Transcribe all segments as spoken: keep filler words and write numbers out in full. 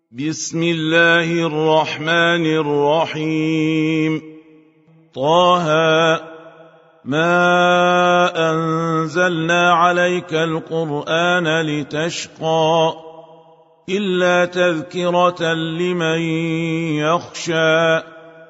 بسم الله الرحمن الرحيم. طه ما أنزلنا عليك القرآن لتشقى إلا تذكرة لمن يخشى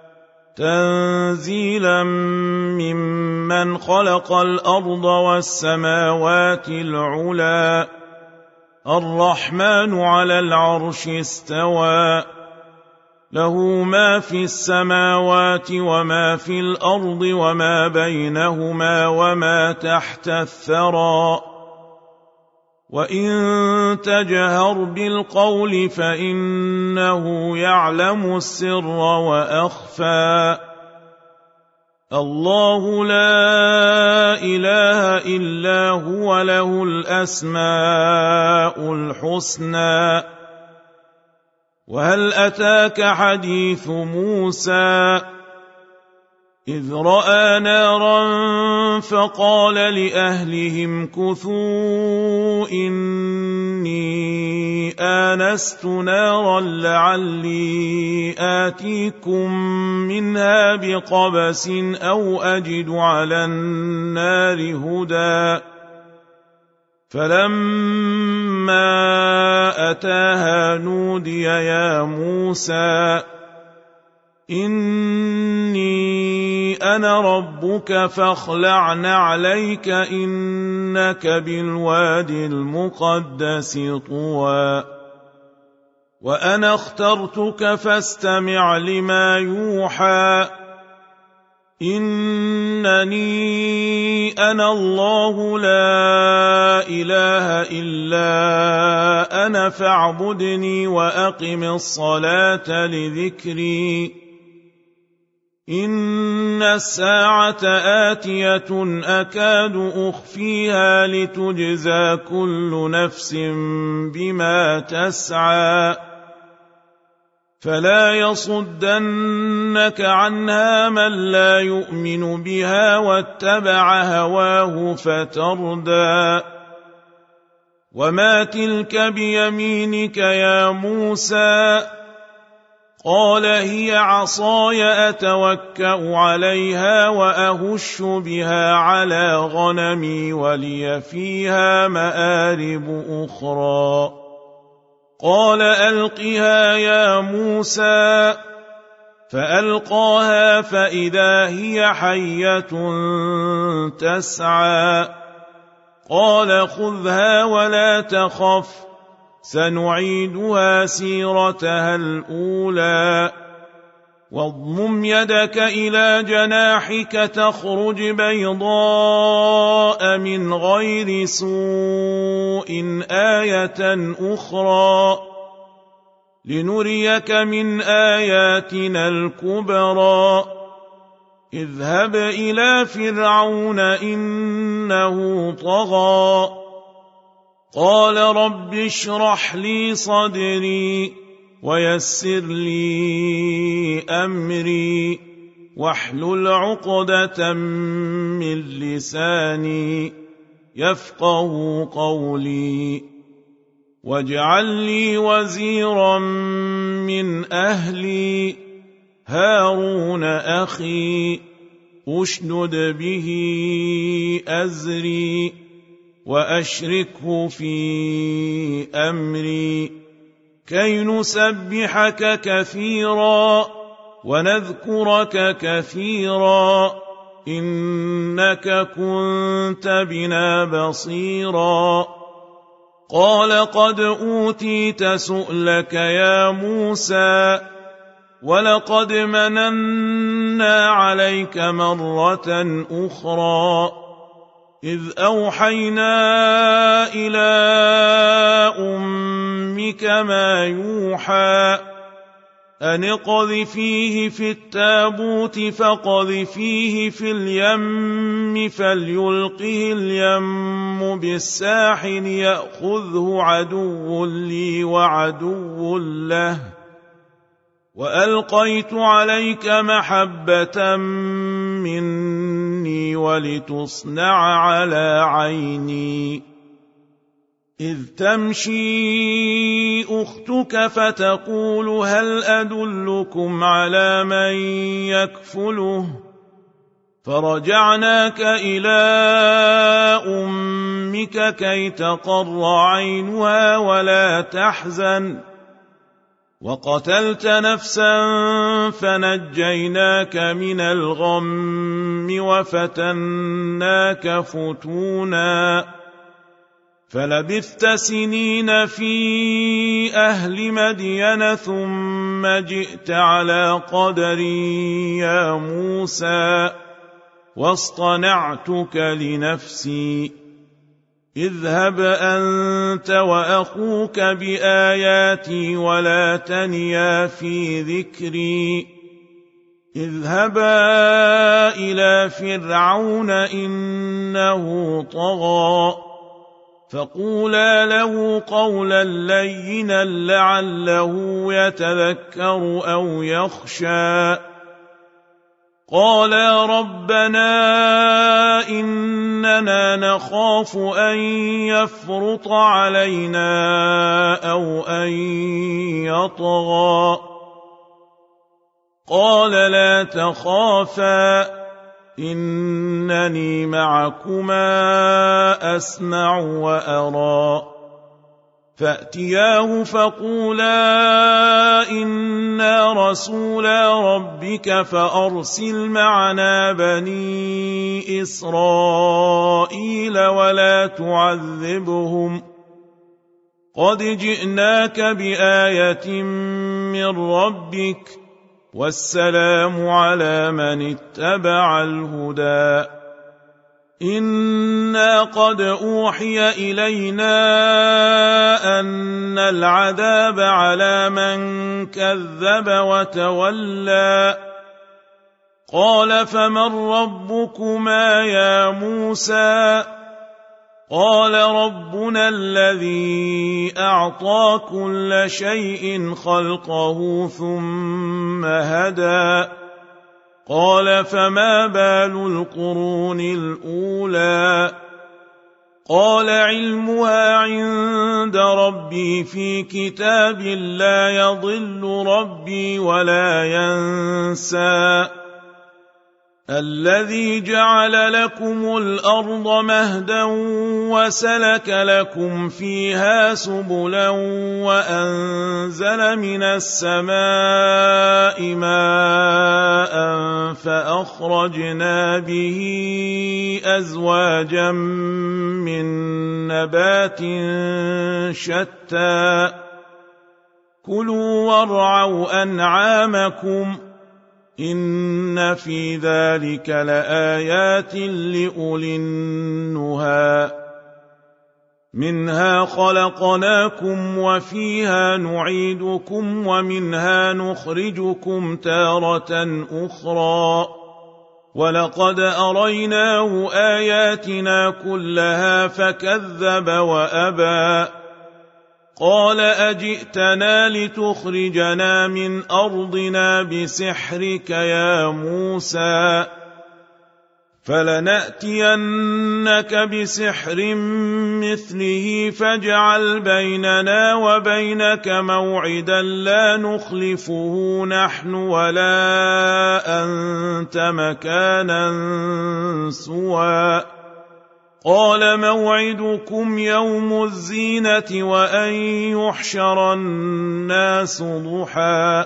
تنزيلا ممن خلق الأرض والسماوات العلى الرحمن على العرش استوى له ما في السماوات وما في الأرض وما بينهما وما تحت الثرى وإن تجهر بالقول فإنه يعلم السر وأخفى الله لا إله إلا هو له الأسماء الحسنى. وهل أتاك حديث موسى إذ رأى نارا فقال لأهلهم كثوا إني آنست نارا لعلي آتيكم منها بقبس أو أجد على النار هدى فلما أتاها نودي يا موسى إني أنا ربك فاخلع نعليك إنك بالوادي المقدس طوى وأنا اخترتك فاستمع لما يوحى إنني أنا الله لا إله إلا أنا فاعبدني وأقم الصلاة لذكري إن الساعة آتية أكاد أخفيها لتجزى كل نفس بما تسعى فلا يصدنك عنها من لا يؤمن بها واتبع هواه فتردى وما تلك بيمينك يا موسى قال هي عصاي أتوكأ عليها وأهش بها على غنمي ولي فيها مآرب أخرى قال ألقها يا موسى فألقاها فإذا هي حية تسعى قال خذها ولا تخف سنعيدها سيرتها الأولى واضمم يدك إلى جناحك تخرج بيضاء من غير سوء آية أخرى لنريك من آياتنا الكبرى اذهب إلى فرعون إنه طغى قال رب اشرح لي صدري ويسر لي أمري واحلل عقدة من لساني يفقه قولي واجعل لي وزيرا من أهلي هارون أخي أشدد به أزري وأشركه في أمري كي نسبحك كثيرا ونذكرك كثيرا إنك كنت بنا بصيرا قال قد أوتيت سؤلك يا موسى ولقد مننا عليك مرة أخرى إذ أوحينا إلى أمك ما يوحى أن اقذفيه في التابوت فاقذفيه في اليم فليلقه اليم بالساحل يأخذه عدو لي وعدو له وألقيت عليك محبة مني ولتصنع على عيني إذ تمشي أختك فتقول هل أدلكم على من يكفله فرجعناك إلى أمك كي تقر عينها ولا تحزن وقتلت نفسا فنجيناك من الغم وفتناك فتونا فلبثت سنين في أهل مدين ثم جئت على قدري يا موسى واصطنعتك لنفسي اذهب أنت وأخوك بآياتي ولا تنيا في ذكري اذهبا إلى فرعون إنه طغى فقولا له قولا لينا لعله يتذكر أو يخشى قالا ربنا إننا نخاف أن يفرط علينا أو أن يطغى قال لا تخافا إنني معكما أسمع وأرى فأتياه فقولا إنا رسولا ربك فأرسل معنا بني إسرائيل ولا تعذبهم قد جئناك بآية من ربك والسلام على من اتبع الهدى إنا قد أوحي إلينا أن العذاب على من كذب وتولى قال فمن ربكما يا موسى قال ربنا الذي أعطى كل شيء خلقه ثم هدى قال فما بال القرون الأولى قال علمها عند ربي في كتاب لا يضل ربي ولا ينسى الذي جعل لكم الأرض مهدا وسلك لكم فيها سبلا وأنزل من السماء ماء فأخرجنا به أزواجا من نبات شتى كلوا وارعوا أنعامكم إن في ذلك لآيات لأولي النهى منها خلقناكم وفيها نعيدكم ومنها نخرجكم تارة أخرى ولقد أريناه آياتنا كلها فكذب وأبى قال أجئتنا لتخرجنا من أرضنا بسحرك يا موسى فلنأتينك بسحر مثله فاجعل بيننا وبينك موعدا لا نخلفه نحن ولا أنت مكانا سوى قال موعدكم يوم الزينة وأن يحشر الناس ضحى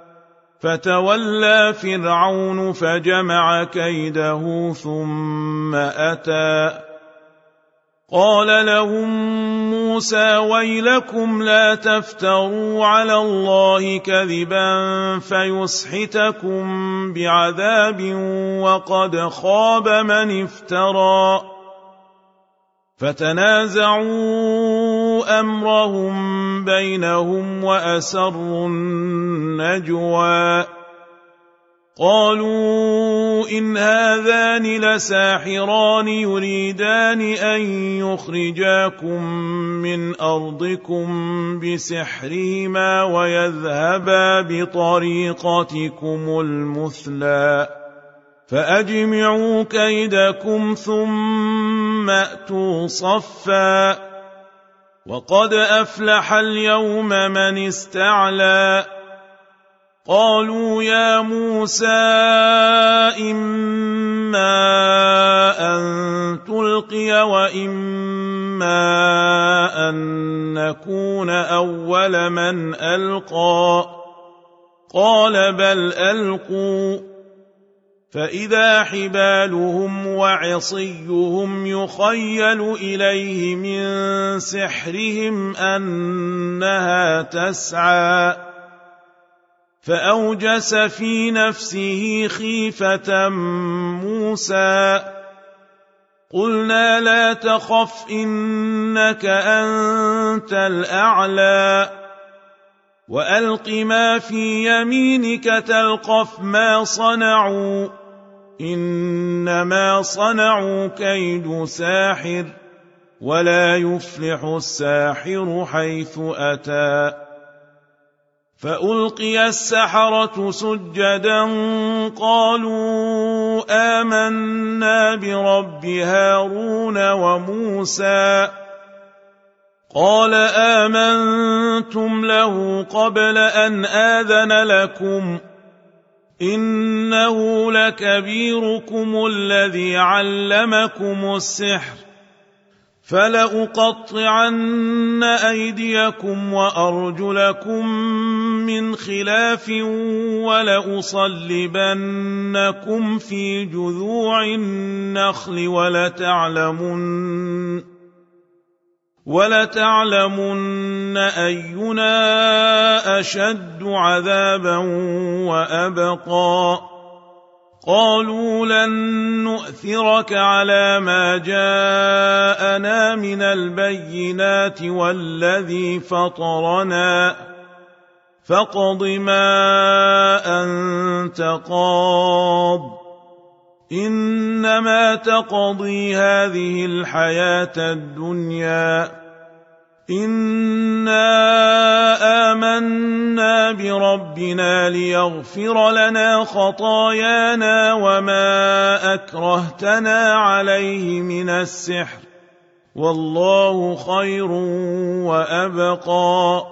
فتولى فرعون فجمع كيده ثم أتى قال لهم موسى ويلكم لا تفتروا على الله كذبا فيسحتكم بعذاب وقد خاب من افترى فتنازعوا أمرهم بينهم وأسروا النجوى قالوا إن هذان لساحران يريدان أن يخرجاكم من أرضكم بسحرهما ويذهبا بطريقتكم المثلى فأجمعوا كيدكم ثم أتوا صفا وقد أفلح اليوم من استعلى قالوا يا موسى إما أن تلقي وإما أن نكون أول من ألقى قال بل ألقوا فإذا حبالهم وعصيهم يخيل إليه من سحرهم أنها تسعى فأوجس في نفسه خيفة موسى قلنا لا تخف إنك أنت الأعلى وألق ما في يمينك تلقف ما صنعوا إنما صنعوا كيد ساحر ولا يفلح الساحر حيث أتى فألقي السحرة سجدا قالوا آمنا برب هارون وموسى قال آمنتم له قبل أن آذن لكم إنه لكبيركم الذي علمكم السحر فلأقطعن أيديكم وأرجلكم من خلاف ولأصلبنكم في جذوع النخل ولتعلمن ولتعلمن أينا أشد عذابا وأبقى قالوا لن نؤثرك على ما جاءنا من البينات والذي فطرنا فاقض ما أنت قاض إنما تقضي هذه الحياة الدنيا إنا آمنا بربنا ليغفر لنا خطايانا وما أكرهتنا عليه من السحر والله خير وأبقى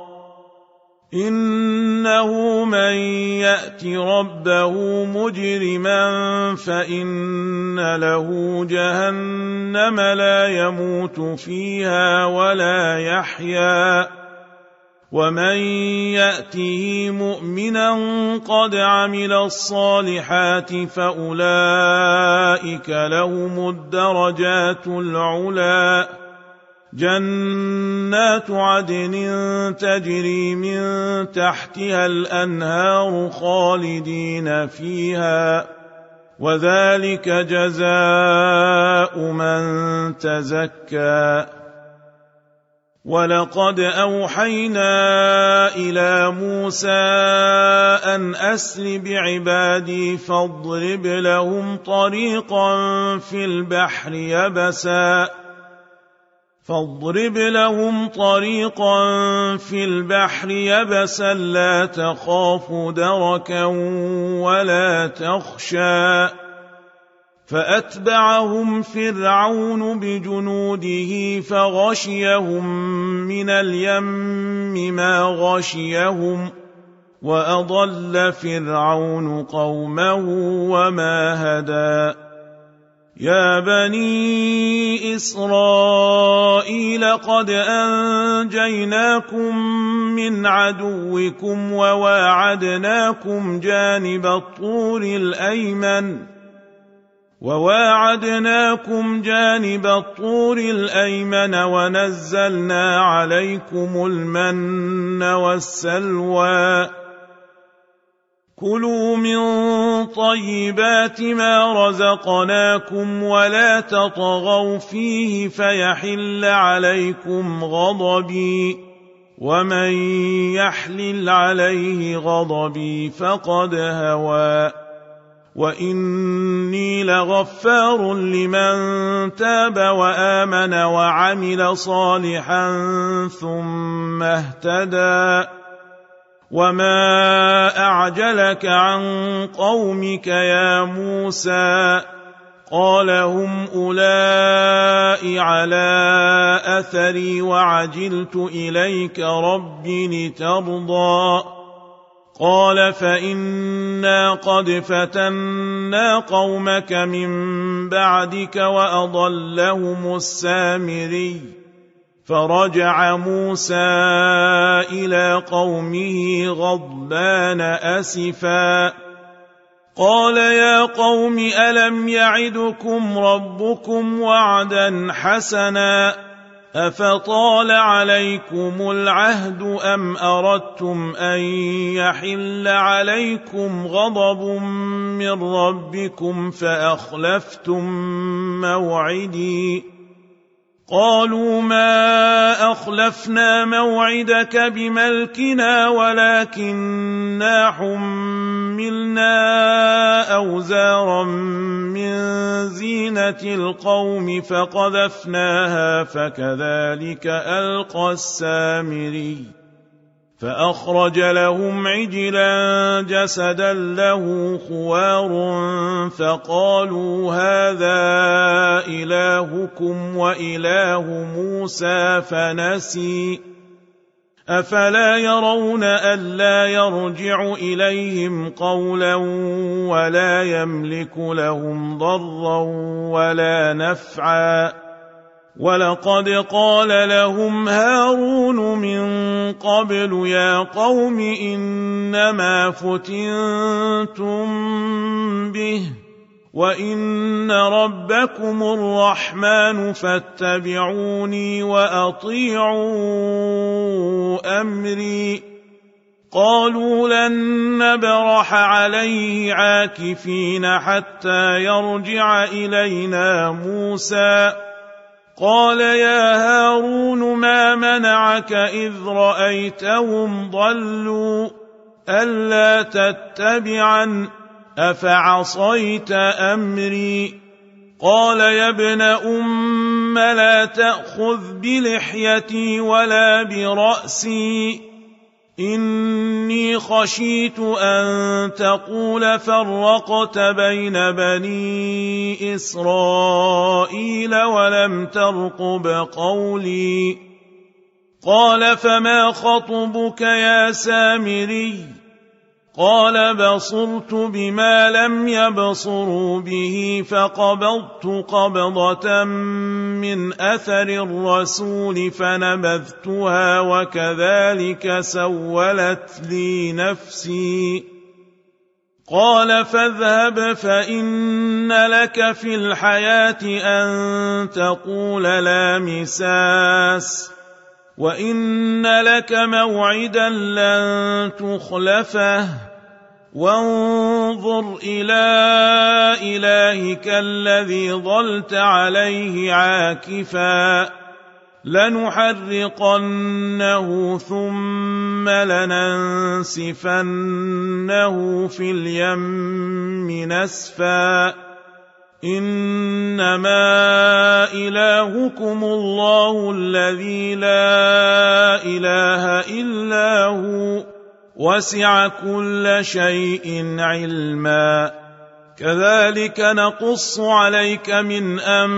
إنه من يأت ربه مجرما فإن له جهنم لا يموت فيها ولا يحيا ومن يأته مؤمنا قد عمل الصالحات فأولئك لهم الدرجات العلى جنات عدن تجري من تحتها الأنهار خالدين فيها وذلك جزاء من تزكى ولقد أوحينا إلى موسى أن أسر بعبادي فاضرب لهم طريقا في البحر يبسا فاضرب لهم طريقا في البحر يبسا لا تخاف دركا ولا تخشى فأتبعهم فرعون بجنوده فغشيهم من اليم ما غشيهم وأضل فرعون قومه وما هدى يا بني إسرائيل قد أنجيناكم من عدوكم وواعدناكم جانب الطور الأيمن وواعدناكم جانب الطور الأيمن ونزلنا عليكم المن والسلوى كلوا من طيبات ما رزقناكم ولا تطغوا فيه فيحل عليكم غضبي ومن يحلل عليه غضبي فقد هوى وإني لغفار لمن تاب وآمن وعمل صالحا ثم اهتدى وما أعجلك عن قومك يا موسى قال هم أولئك على أثري وعجلت إليك رب لترضى قال فإنا قد فتنا قومك من بعدك وأضلهم السامري فرجع موسى إلى قومه غضبان أسفا قال يا قوم ألم يعدكم ربكم وعدا حسنا أفطال عليكم العهد أم أردتم أن يحل عليكم غضب من ربكم فأخلفتم موعدي قالوا ما أخلفنا موعدك بملكنا ولكننا حملنا أوزارا من زينة القوم فقذفناها فكذلك ألقى السامري فأخرج لهم عجلا جسدا له خوار فقالوا هذا إلهكم وإله موسى فنسي أفلا يرون ألا يرجع إليهم قولا ولا يملك لهم ضرا ولا نفعا ولقد قال لهم هارون من قبل يا قوم إنما فتنتم به وإن ربكم الرحمن فاتبعوني وأطيعوا أمري قالوا لن نبرح عليه عاكفين حتى يرجع إلينا موسى قال يا هارون ما منعك إذ رأيتهم ضلوا ألا تتبعا أفعصيت أمري قال يا ابن أم لا تأخذ بلحيتي ولا برأسي إني خشيت أن تقول فرقت بين بني إسرائيل ولم ترقب قولي قال فما خطبك يا سامري قال بصرت بما لم يبصروا به فقبضت قبضة من أثر الرسول فنبذتها وكذلك سولت لي نفسي قال فاذهب فإن لك في الحياة أن تقول لا مساس وإن لك موعدا لن تخلفه وانظر إلى إلهك الذي ظلت عليه عاكفا لنحرقنه ثم لننسفنه في اليم نسفا إنما إلهكم الله الذي لا إله إلا هو وسع كل شيء علما كذلك نقص عليك من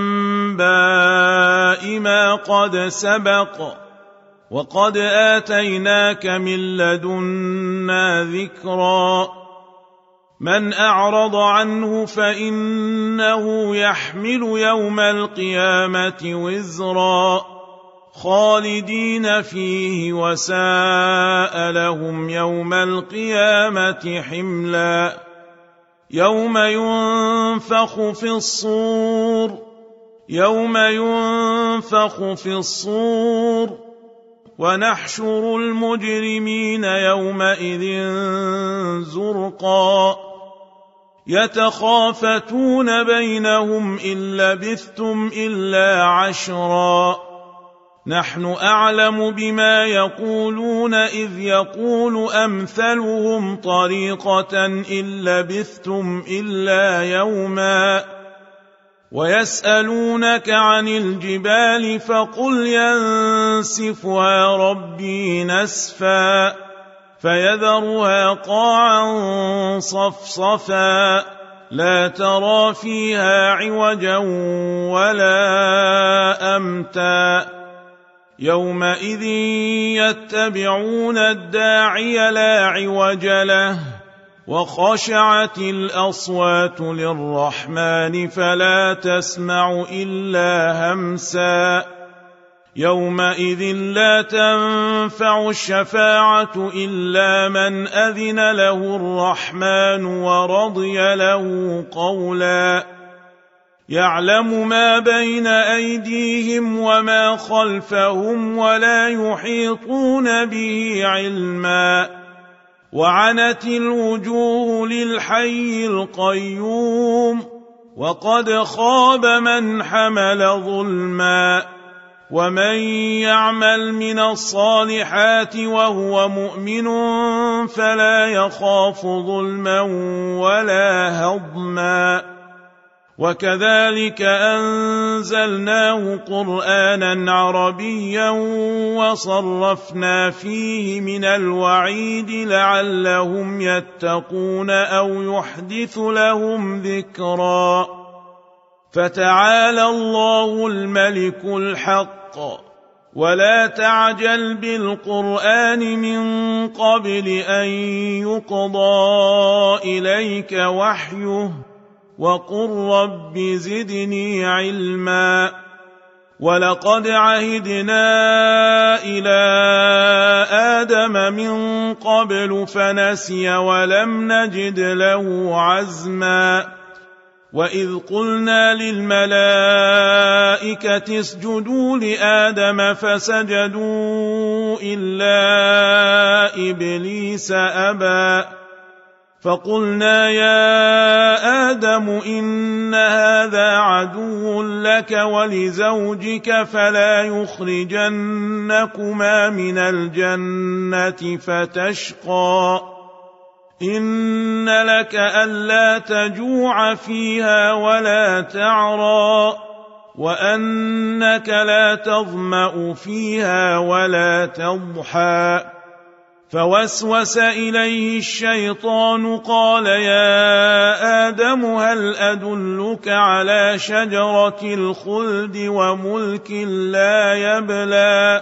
أنباء ما قد سبق وقد آتيناك من لدنا ذكرا من أعرض عنه فإنه يحمل يوم القيامة وزرا خالدين فيه وساء لهم يوم القيامة حملا يوم ينفخ في الصور يوم ينفخ في الصور ونحشر المجرمين يومئذ زرقا يتخافتون بينهم إن لبثتم إلا عشرا نحن أعلم بما يقولون إذ يقول أمثلهم طريقة إن لبثتم إلا يوما ويسألونك عن الجبال فقل ينسفها ربي نسفا فيذرها قاعا صفصفا لا ترى فيها عوجا ولا أمتا يومئذ يتبعون الداعي لا عوج له وخشعت الأصوات للرحمن فلا تسمع إلا همسا يومئذ لا تنفع الشفاعة إلا من أذن له الرحمن ورضي له قولا يعلم ما بين أيديهم وما خلفهم ولا يحيطون به علما وعنت الوجوه للحي القيوم وقد خاب من حمل ظلما ومن يعمل من الصالحات وهو مؤمن فلا يخاف ظلما ولا هضما وكذلك أنزلناه قرآنا عربيا وصرفنا فيه من الوعيد لعلهم يتقون أو يحدث لهم ذكرا فتعالى الله الملك الحق ولا تعجل بالقرآن من قبل أن يقضى إليك وحيه وقل رب زدني علما ولقد عهدنا إلى آدم من قبل فنسي ولم نجد له عزما وإذ قلنا للملائكة اسجدوا لآدم فسجدوا إلا إبليس أبى فقلنا يا آدم إن هذا عدو لك ولزوجك فلا يخرجنكما من الجنة فتشقى إن لك ألا تجوع فيها ولا تعرى وأنك لا تظمأ فيها ولا تضحى فوسوس إليه الشيطان قال يا آدم هل أدلك على شجرة الخلد وملك لا يبلى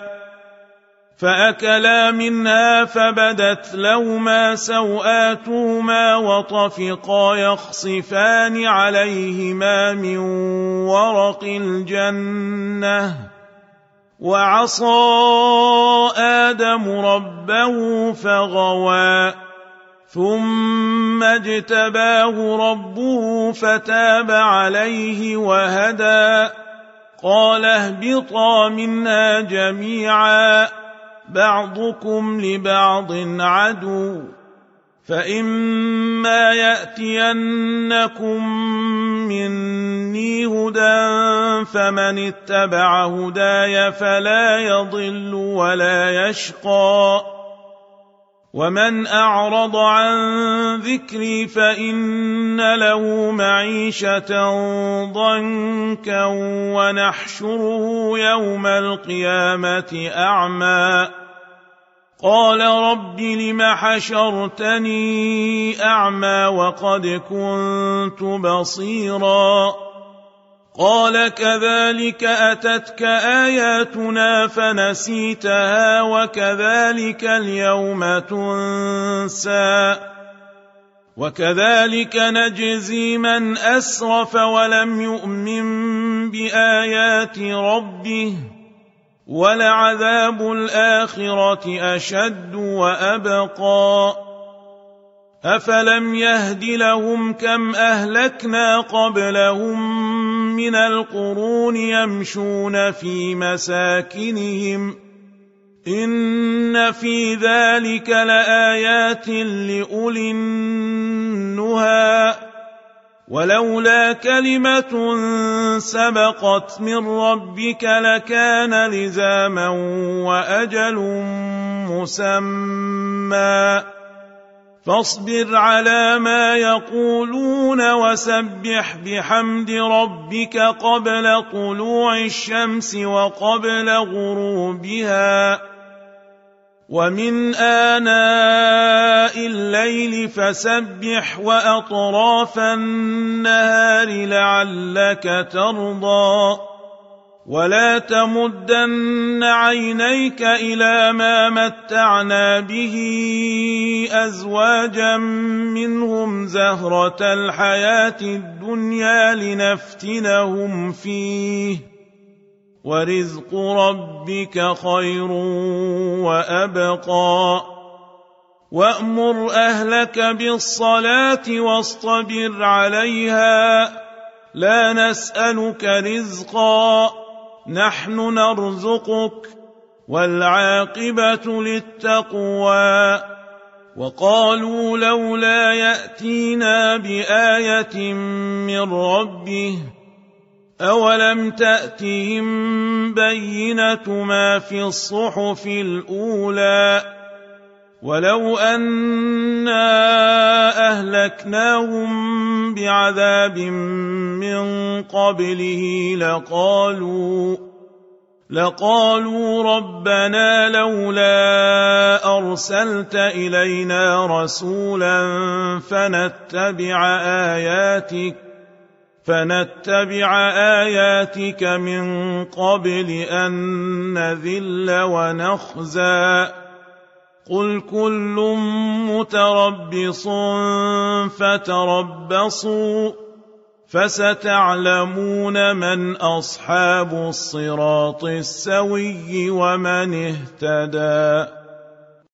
فأكلا منها فبدت لهما سوآتهما وطفقا يخصفان عليهما من ورق الجنة وعصى آدم ربه فغوى ثم اجتباه ربه فتاب عليه وهدى قال اهبطا منها جميعا بعضكم لبعض عدو فإما يأتينكم مني هدى فمن اتبع هداي فلا يضل ولا يشقى ومن أعرض عن ذكري فإن له معيشة ضنكا ونحشره يوم القيامة أعمى قال رب لم حشرتني أعمى وقد كنت بصيرا قال كذلك أتتك آياتنا فنسيتها وكذلك اليوم تنسى وكذلك نجزي من أسرف ولم يؤمن بآيات ربه ولعذاب الآخرة أشد وأبقى أفلم يهد لهم كم أهلكنا قبلهم من القرون يمشون في مساكنهم إن في ذلك لآيات لأولي النهى ولولا كلمة سبقت من ربك لكان لزاما وأجل مسمى فاصبر على ما يقولون وسبح بحمد ربك قبل طلوع الشمس وقبل غروبها ومن آناء الليل فسبح وأطراف النهار لعلك ترضى ولا تمدن عينيك إلى ما متعنا به أزواجا منهم زهرة الحياة الدنيا لنفتنهم فيه ورزق ربك خير وأبقى وأمر أهلك بالصلاة واصطبر عليها لا نسألك رزقا نحن نرزقك والعاقبة للتقوى وقالوا لولا يأتينا بآية من ربه أولم تأتهم بينة ما في الصحف الأولى ولو أنا أهلكناهم بعذاب من قبله لقالوا لقالوا ربنا لولا أرسلت إلينا رسولا فنتبع آياتك فنتبع آياتك من قبل أن نذل ونخزى قل كل متربص فتربصوا فستعلمون من أصحاب الصراط السوي ومن اهتدى.